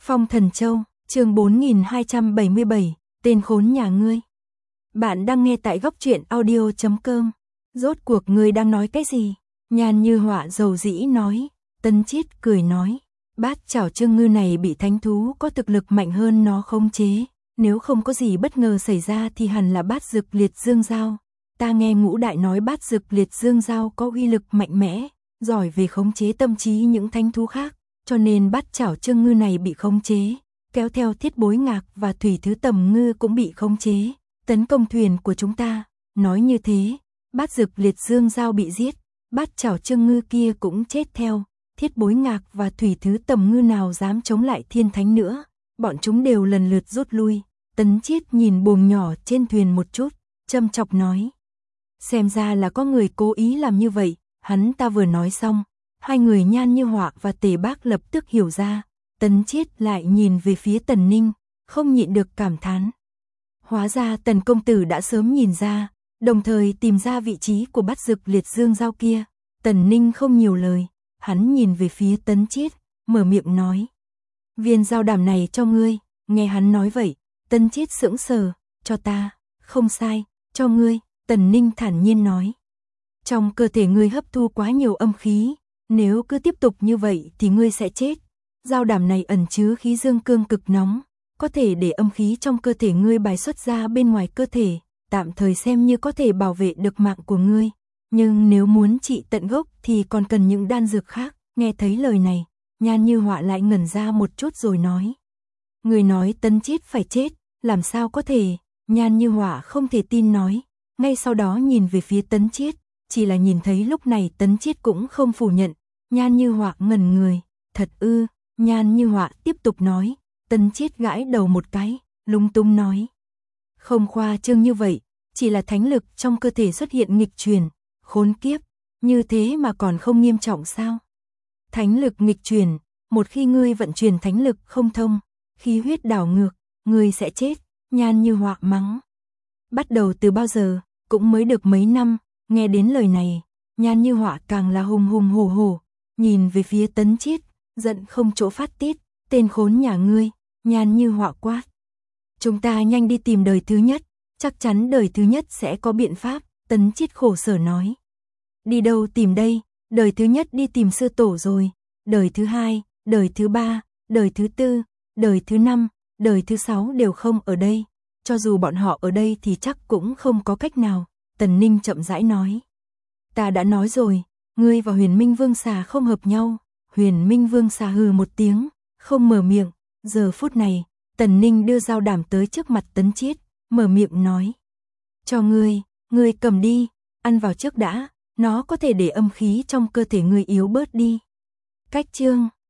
Phong Thần Châu, chương 4277, tên khốn nhà ngươi. Bạn đang nghe tại góc truyện audio.com. Rốt cuộc ngươi đang nói cái gì? Nhan Như Họa dầu dĩ nói. Tấn Chiết cười nói, Bát Chảo Trương Ngư này bị thánh thú có thực lực mạnh hơn nó khống chế, nếu không có gì bất ngờ xảy ra thì hẳn là Bát Dực Liệt Dương Dao. Ta nghe Ngũ Đại nói Bát Dực Liệt Dương Dao có uy lực mạnh mẽ, giỏi về khống chế tâm trí những thánh thú khác, cho nên Bát Chảo Trương Ngư này bị khống chế, kéo theo Thiết Bối Ngạc và Thủy Thứ Tầm Ngư cũng bị khống chế, tấn công thuyền của chúng ta. Nói như thế, Bát Dực Liệt Dương Dao bị giết, Bát Chảo Trương Ngư kia cũng chết theo. Thiết Bối Ngạc và Thủy Thứ Tầm Ngư nào dám chống lại Thiên Thánh nữa, bọn chúng đều lần lượt rút lui. Tấn Chiết nhìn buồng nhỏ trên thuyền một chút, châm chọc nói, xem ra là có người cố ý làm như vậy. Hắn ta vừa nói xong, hai người Nhan Như Họa và Tề Bác lập tức hiểu ra. Tấn Chiết lại nhìn về phía Tần Ninh, không nhịn được cảm thán. Hóa ra Tần công tử đã sớm nhìn ra, đồng thời tìm ra vị trí của Bát Dực Liệt Dương Dao kia. Tần Ninh không nhiều lời, hắn nhìn về phía Tấn Chiết, mở miệng nói, viên dao đảm này cho ngươi. Nghe hắn nói vậy, Tấn Chiết sững sờ, cho ta? Không sai, cho ngươi. Tần Ninh thản nhiên nói, trong cơ thể ngươi hấp thu quá nhiều âm khí, nếu cứ tiếp tục như vậy thì ngươi sẽ chết. Dao đảm này ẩn chứa khí dương cương cực nóng, có thể để âm khí trong cơ thể ngươi bài xuất ra bên ngoài cơ thể, tạm thời xem như có thể bảo vệ được mạng của ngươi. Nhưng nếu muốn trị tận gốc thì còn cần những đan dược khác. Nghe thấy lời này, Nhan Như Họa lại ngẩn ra một chút rồi nói, người nói Tấn Chiết phải chết, làm sao có thể? Nhan Như Họa không thể tin nói, ngay sau đó nhìn về phía Tấn Chiết, chỉ là nhìn thấy lúc này Tấn Chiết cũng không phủ nhận. Nhan Như Họa ngẩn người, thật ư? Nhan Như Họa tiếp tục nói. Tấn Chiết gãi đầu một cái, lúng túng nói, không khoa trương như vậy, chỉ là thánh lực trong cơ thể xuất hiện nghịch chuyển. Khốn kiếp, như thế mà còn không nghiêm trọng sao? Thánh lực nghịch chuyển, một khi ngươi vận chuyển thánh lực không thông, khí huyết đảo ngược, ngươi sẽ chết. Nhan Như Họa mắng. Bắt đầu từ bao giờ? Cũng mới được mấy năm. Nghe đến lời này, Nhan Như Họa càng là hùng hùng hổ hổ, nhìn về phía Tấn Chiết, giận không chỗ phát tiết. Tên khốn nhà ngươi. Nhan Như Họa quát, chúng ta nhanh đi tìm đời thứ nhất, chắc chắn đời thứ nhất sẽ có biện pháp. Tấn Chiết khổ sở nói, đi đâu tìm đây? Đời thứ nhất đi tìm sư tổ rồi, đời thứ hai, đời thứ ba, đời thứ tư, đời thứ năm, đời thứ sáu đều không ở đây. Cho dù bọn họ ở đây thì chắc cũng không có cách nào. Tần Ninh chậm rãi nói, ta đã nói rồi, ngươi và Huyền Minh Vương Xà không hợp nhau. Huyền Minh Vương Xà hừ một tiếng, không mở miệng. Giờ phút này, Tần Ninh đưa dao đảm tới trước mặt Tấn Chiết, mở miệng nói, cho ngươi, ngươi cầm đi, ăn vào trước đã, nó có thể để âm khí trong cơ thể ngươi yếu bớt đi. Cách chương